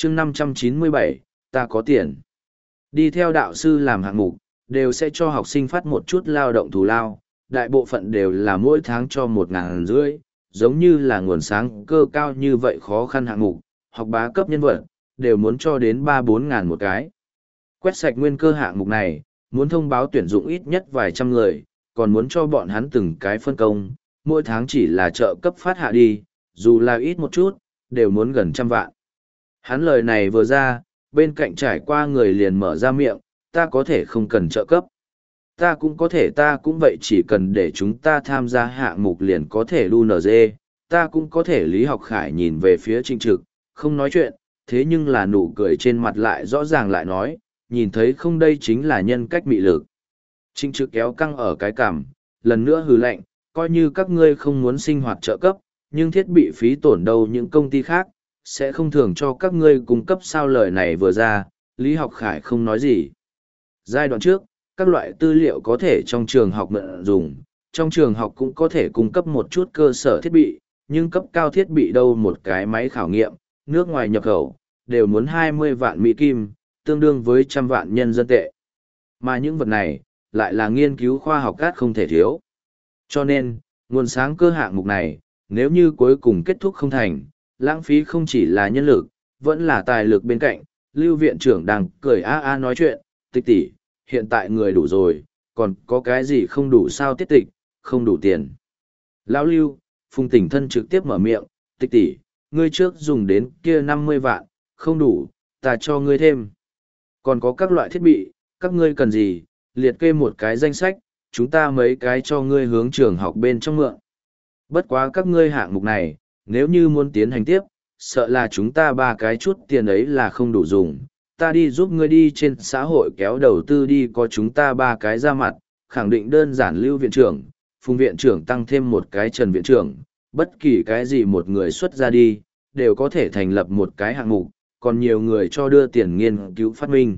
chương 597, ta có tiền. Đi theo đạo sư làm hạng mục, đều sẽ cho học sinh phát một chút lao động thù lao, đại bộ phận đều là mỗi tháng cho 1.500, giống như là nguồn sáng cơ cao như vậy khó khăn hạng mục, học bá cấp nhân vật, đều muốn cho đến 3-4 ngàn một cái. Quét sạch nguyên cơ hạng mục này, muốn thông báo tuyển dụng ít nhất vài trăm người, còn muốn cho bọn hắn từng cái phân công, mỗi tháng chỉ là trợ cấp phát hạ đi, dù là ít một chút, đều muốn gần 100 vạn. Hắn lời này vừa ra, bên cạnh trải qua người liền mở ra miệng, ta có thể không cần trợ cấp. Ta cũng có thể, ta cũng vậy, chỉ cần để chúng ta tham gia hạng mục liền có thể đu NG, ta cũng có thể. Lý Học Khải nhìn về phía Trịnh Trực, không nói chuyện, thế nhưng là nụ cười trên mặt lại rõ ràng lại nói, nhìn thấy không, đây chính là nhân cách mị lực. Trịnh Trực kéo căng ở cái cằm, lần nữa hừ lạnh, coi như các ngươi không muốn sinh hoạt trợ cấp, nhưng thiết bị phí tổn đâu những công ty khác, sẽ không thường cho các ngươi cung cấp sao. Lời này vừa ra, Lý Học Khải không nói gì. Giai đoạn trước, các loại tư liệu có thể trong trường học mượn dùng, trong trường học cũng có thể cung cấp một chút cơ sở thiết bị, nhưng cấp cao thiết bị đâu một cái máy khảo nghiệm, nước ngoài nhập khẩu, đều muốn 20 vạn Mỹ Kim, tương đương với 100 vạn nhân dân tệ. Mà những vật này, lại là nghiên cứu khoa học cát không thể thiếu. Cho nên, nguồn sáng cơ hạng mục này, nếu như cuối cùng kết thúc không thành, lãng phí không chỉ là nhân lực, vẫn là tài lực. Bên cạnh, Lưu viện trưởng đang cười nói chuyện, Tịch tỷ, hiện tại người đủ rồi, còn có cái gì không đủ sao? Tiết Tịch, không đủ tiền. Lão Lưu, Phùng Tỉnh Thân trực tiếp mở miệng, Tịch tỷ, ngươi trước dùng đến kia 50 vạn, không đủ, ta cho ngươi thêm. Còn có các loại thiết bị, các ngươi cần gì, liệt kê một cái danh sách, chúng ta mấy cái cho ngươi hướng trường học bên trong mượn. Bất quá các ngươi hạng mục này, nếu như muốn tiến hành tiếp, sợ là chúng ta 3 cái chút tiền ấy là không đủ dùng. Ta đi giúp ngươi đi trên xã hội kéo đầu tư đi, có chúng ta 3 cái ra mặt, khẳng định đơn giản. Lưu viện trưởng, Phùng viện trưởng tăng thêm một cái Trần viện trưởng, bất kỳ cái gì một người xuất ra đi, đều có thể thành lập một cái hạng mục, còn nhiều người cho đưa tiền nghiên cứu phát minh.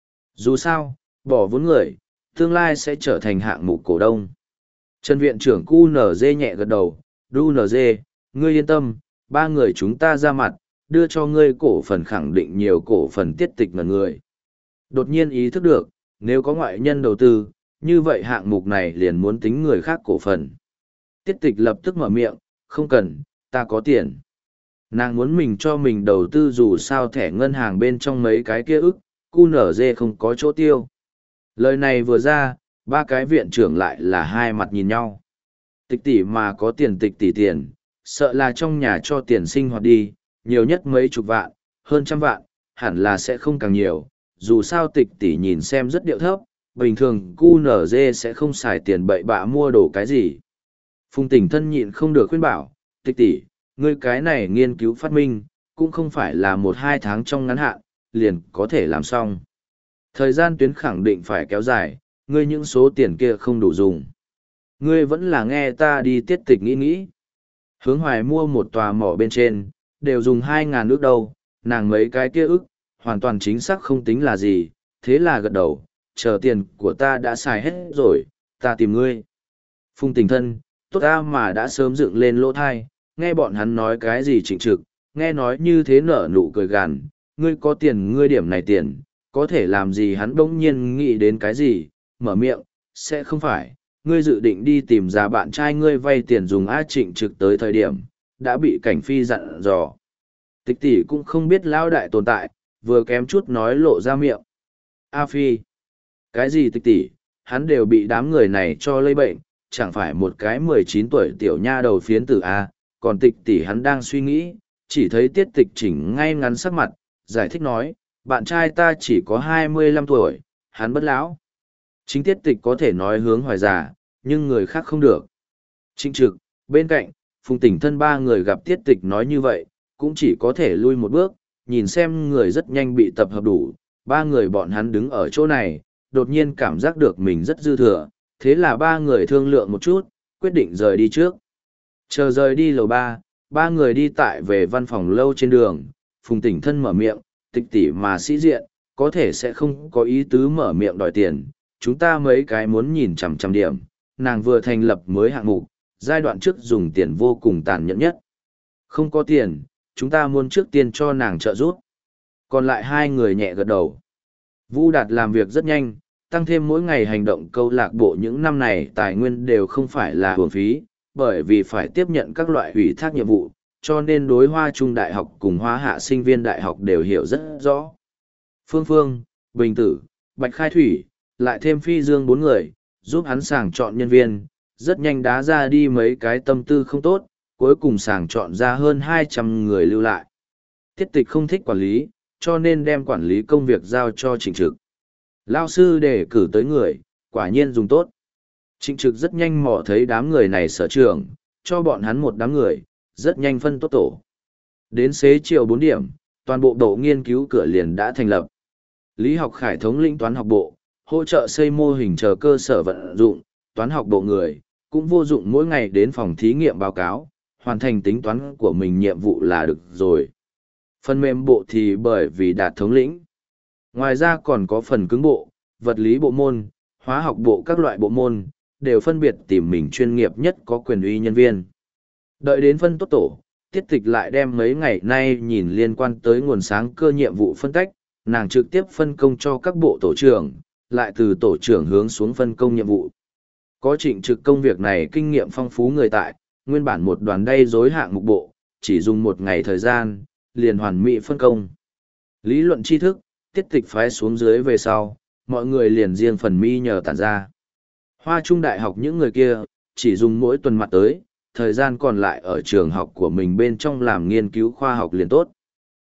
Dù sao, bỏ vốn người, tương lai sẽ trở thành hạng mục cổ đông. Trần viện trưởng QNZ nhẹ gật đầu, QNZ, ngươi yên tâm, 3 người chúng ta ra mặt, đưa cho ngươi cổ phần, khẳng định nhiều cổ phần. Tiết Tịch ngẩn người. Đột nhiên ý thức được, nếu có ngoại nhân đầu tư, như vậy hạng mục này liền muốn tính người khác cổ phần. Tiết Tịch lập tức mở miệng, không cần, ta có tiền. Nàng muốn mình cho mình đầu tư, dù sao thẻ ngân hàng bên trong mấy cái kia ức, QNZ không có chỗ tiêu. Lời này vừa ra, 3 cái viện trưởng lại là hai mặt nhìn nhau. Tịch tỷ mà có tiền, Tịch tỷ tiền, sợ là trong nhà cho tiền sinh hoạt đi, nhiều nhất mấy chục vạn, hơn 100 vạn, hẳn là sẽ không càng nhiều. Dù sao Tịch tỷ nhìn xem rất điệu thấp, bình thường QNZ sẽ không xài tiền bậy bạ mua đồ cái gì. Phùng Tỉnh Thân nhịn không được khuyên bảo, Tịch tỷ, ngươi cái này nghiên cứu phát minh, cũng không phải là 1-2 tháng trong ngắn hạn, liền có thể làm xong. Thời gian tuyến khẳng định phải kéo dài, ngươi những số tiền kia không đủ dùng. Ngươi vẫn là nghe ta đi. Tiết Tịch nghĩ. Hướng Hoài mua một tòa mỏ bên trên, đều dùng 2.000 ức đâu, nàng mấy cái kia ức, hoàn toàn chính xác không tính là gì, thế là gật đầu, chờ tiền của ta đã xài hết rồi, ta tìm ngươi. Phùng Tỉnh Thân, tốt ta mà đã sớm dựng lên lỗ thai, nghe bọn hắn nói cái gì Trịnh Trực, nghe nói như thế nở nụ cười gằn, ngươi có tiền, ngươi điểm này tiền, có thể làm gì? Hắn bỗng nhiên nghĩ đến cái gì, mở miệng, sẽ không phải, ngươi dự định đi tìm ra bạn trai ngươi vay tiền dùng? Trịnh Trực tới thời điểm, đã bị Cảnh Phi dặn dò. Tịch tỷ cũng không biết lão đại tồn tại, vừa kém chút nói lộ ra miệng. Phi, cái gì Tịch tỷ, hắn đều bị đám người này cho lây bệnh, chẳng phải một cái 19 tuổi tiểu nha đầu phiến tử A, còn Tịch tỷ hắn đang suy nghĩ, chỉ thấy Tiết Tịch chỉnh ngay ngắn sắc mặt, giải thích nói, bạn trai ta chỉ có 25 tuổi, hắn bất lão. Chính Tiết Tịch có thể nói hướng Hoài già, nhưng người khác không được. Trịnh Trực, bên cạnh, Phùng Tỉnh Thân 3 người gặp Tiết Tịch nói như vậy, cũng chỉ có thể lui một bước, nhìn xem người rất nhanh bị tập hợp đủ. 3 người bọn hắn đứng ở chỗ này, đột nhiên cảm giác được mình rất dư thừa, thế là 3 người thương lượng một chút, quyết định rời đi trước. Chờ rời đi lầu 3, 3 người đi tại về văn phòng lâu trên đường, Phùng Tỉnh Thân mở miệng, Tịch tỷ mà sĩ diện, có thể sẽ không có ý tứ mở miệng đòi tiền, chúng ta mấy cái muốn nhìn chằm chằm điểm, nàng vừa thành lập mới hạng mục, giai đoạn trước dùng tiền vô cùng tàn nhẫn nhất. Không có tiền, chúng ta muốn trước tiên cho nàng trợ giúp. Còn lại hai người nhẹ gật đầu. Vu Đạt làm việc rất nhanh, tăng thêm mỗi ngày hành động câu lạc bộ những năm này tài nguyên đều không phải là hưởng phí, bởi vì phải tiếp nhận các loại ủy thác nhiệm vụ, cho nên đối Hoa Trung Đại học cùng Hoa Hạ sinh viên đại học đều hiểu rất rõ. Phương Phương, Bình Tử, Bạch Khai Thủy, lại thêm Phi Dương bốn người, giúp hắn sàng chọn nhân viên, rất nhanh đá ra đi mấy cái tâm tư không tốt, cuối cùng sàng chọn ra hơn 200 người lưu lại. Tiết Tịch không thích quản lý, cho nên đem quản lý công việc giao cho Trịnh Trực. Lao sư đề cử tới người, quả nhiên dùng tốt. Trịnh Trực rất nhanh mò thấy đám người này sở trường, cho bọn hắn một đám người, rất nhanh phân tốt tổ. Đến xế chiều 4 điểm, toàn bộ bộ nghiên cứu cửa liền đã thành lập. Lý Học Khải thống lĩnh toán học bộ, hỗ trợ xây mô hình chờ cơ sở vận dụng, toán học bộ người, cũng vô dụng mỗi ngày đến phòng thí nghiệm báo cáo, hoàn thành tính toán của mình nhiệm vụ là được rồi. Phần mềm bộ thì bởi vì đạt thống lĩnh. Ngoài ra còn có phần cứng bộ, vật lý bộ môn, hóa học bộ các loại bộ môn, đều phân biệt tìm mình chuyên nghiệp nhất có quyền uy nhân viên. Đợi đến phân tốt tổ, Tiết Tịch lại đem mấy ngày nay nhìn liên quan tới nguồn sáng cơ nhiệm vụ phân tách, nàng trực tiếp phân công cho các bộ tổ trưởng, lại từ tổ trưởng hướng xuống phân công nhiệm vụ. Có Trịnh Trực công việc này kinh nghiệm phong phú người tại, nguyên bản một đoàn đay rối hạng mục bộ, chỉ dùng một ngày thời gian, liền hoàn mỹ phân công. Lý luận tri thức, Tiết Tịch phái xuống dưới về sau, mọi người liền riêng phần mi nhờ tản ra. Hoa Trung Đại học những người kia, chỉ dùng mỗi tuần mặt tới, thời gian còn lại ở trường học của mình bên trong làm nghiên cứu khoa học liền tốt.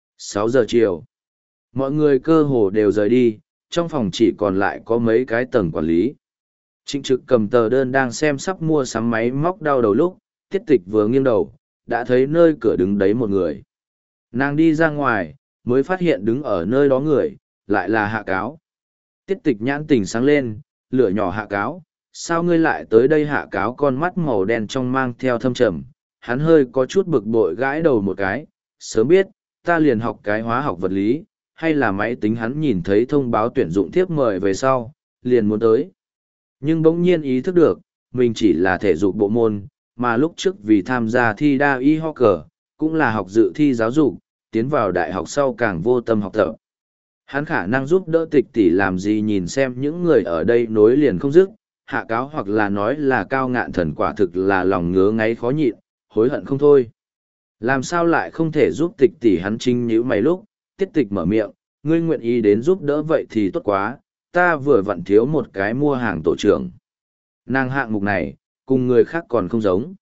6 giờ chiều, mọi người cơ hồ đều rời đi, trong phòng chỉ còn lại có mấy cái tầng quản lý. Trịnh Trực cầm tờ đơn đang xem sắp mua sắm máy móc đau đầu lúc, Tiết Tịch vừa nghiêng đầu, đã thấy nơi cửa đứng đấy một người. Nàng đi ra ngoài, mới phát hiện đứng ở nơi đó người, lại là Hạ Cáo. Tiết Tịch nhãn tỉnh sáng lên, lửa nhỏ Hạ Cáo, sao ngươi lại tới đây? Hạ Cáo con mắt màu đen trong mang theo thâm trầm, hắn hơi có chút bực bội gãi đầu một cái, sớm biết, ta liền học cái hóa học vật lý, hay là máy tính. Hắn nhìn thấy thông báo tuyển dụng thiếp mời về sau, liền muốn tới. Nhưng bỗng nhiên ý thức được, mình chỉ là thể dục bộ môn, mà lúc trước vì tham gia thi đa y hockey, cũng là học dự thi giáo dục, tiến vào đại học sau càng vô tâm học tập. Hắn khả năng giúp đỡ Tịch tỷ làm gì? Nhìn xem những người ở đây nối liền không dứt, Hạ Cáo hoặc là nói là Cao Ngạn Thần quả thực là lòng ngứa ngáy khó nhịn, hối hận không thôi. Làm sao lại không thể giúp Tịch tỷ? Hắn chinh nhíu mày lúc, Tiết Tịch mở miệng, ngươi nguyện ý đến giúp đỡ vậy thì tốt quá, ta vừa vặn thiếu một cái mua hàng tổ trưởng. Nàng hạng mục này, cùng người khác còn không giống.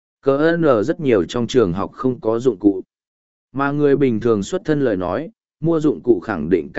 CN rất nhiều trong trường học không có dụng cụ. Mà người bình thường xuất thân lời nói, mua dụng cụ khẳng định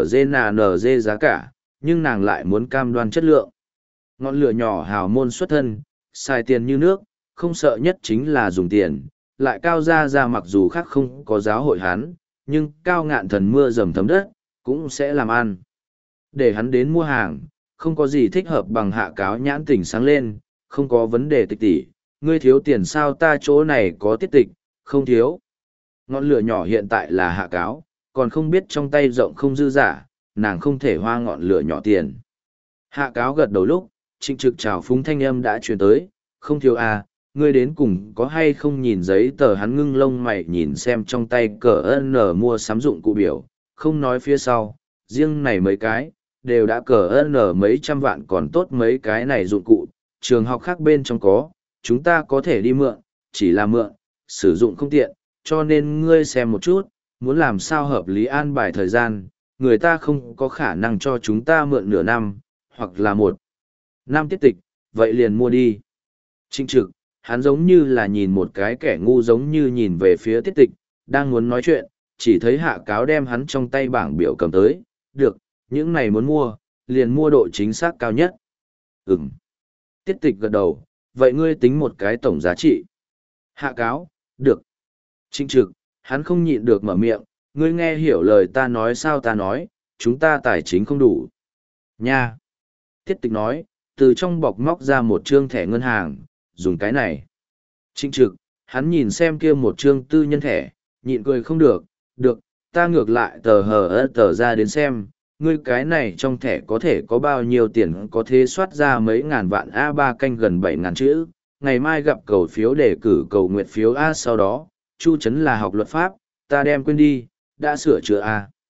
KNG giá cả, nhưng nàng lại muốn cam đoan chất lượng. Ngọn lửa nhỏ hào môn xuất thân, xài tiền như nước, không sợ nhất chính là dùng tiền, lại Cao ra mặc dù khác không có giáo hội hắn, nhưng Cao Ngạn Thần mưa dầm thấm đất, cũng sẽ làm ăn. Để hắn đến mua hàng, không có gì thích hợp bằng Hạ Cáo nhãn tỉnh sáng lên, không có vấn đề. Tịch tỷ, ngươi thiếu tiền sao? Ta chỗ này có Tiết Tịch, không thiếu. Ngọn lửa nhỏ hiện tại là Hạ Cáo, còn không biết trong tay rộng không dư giả, nàng không thể hoa ngọn lửa nhỏ tiền. Hạ Cáo gật đầu lúc, Trịnh Trực chào phúng thanh âm đã truyền tới, không thiếu à, ngươi đến cùng có hay không nhìn giấy tờ? Hắn ngưng lông mày nhìn xem trong tay CN mua sắm dụng cụ biểu, không nói phía sau, riêng này mấy cái, đều đã CN mấy trăm vạn, còn tốt mấy cái này dụng cụ, trường học khác bên trong có, chúng ta có thể đi mượn, chỉ là mượn, sử dụng không tiện, cho nên ngươi xem một chút, muốn làm sao hợp lý an bài thời gian, người ta không có khả năng cho chúng ta mượn nửa năm, hoặc là 1 năm. Tiết Tịch, vậy liền mua đi. Trịnh Trực, hắn giống như là nhìn một cái kẻ ngu giống như nhìn về phía Tiết Tịch, đang muốn nói chuyện, chỉ thấy Hạ Cáo đem hắn trong tay bảng biểu cầm tới, được, những này muốn mua, liền mua độ chính xác cao nhất. Ừm. Tiết Tịch gật đầu, vậy ngươi tính một cái tổng giá trị. Hạ Cáo, được. Trịnh Trực, hắn không nhịn được mở miệng, ngươi nghe hiểu lời ta nói sao? Ta nói, chúng ta tài chính không đủ. Nha. Tiết Tịch nói, từ trong bọc móc ra một trương thẻ ngân hàng, dùng cái này. Trịnh Trực, hắn nhìn xem kia một trương tư nhân thẻ, nhịn cười không được, được, ta ngược lại tờ ra đến xem, ngươi cái này trong thẻ có thể có bao nhiêu tiền, có thể soát ra mấy ngàn vạn A3 canh gần 7.000 chữ, ngày mai gặp cầu phiếu đề cử cầu nguyện phiếu A, sau đó, Chu Trấn là học luật pháp, ta đem quên đi, đã sửa chữa A.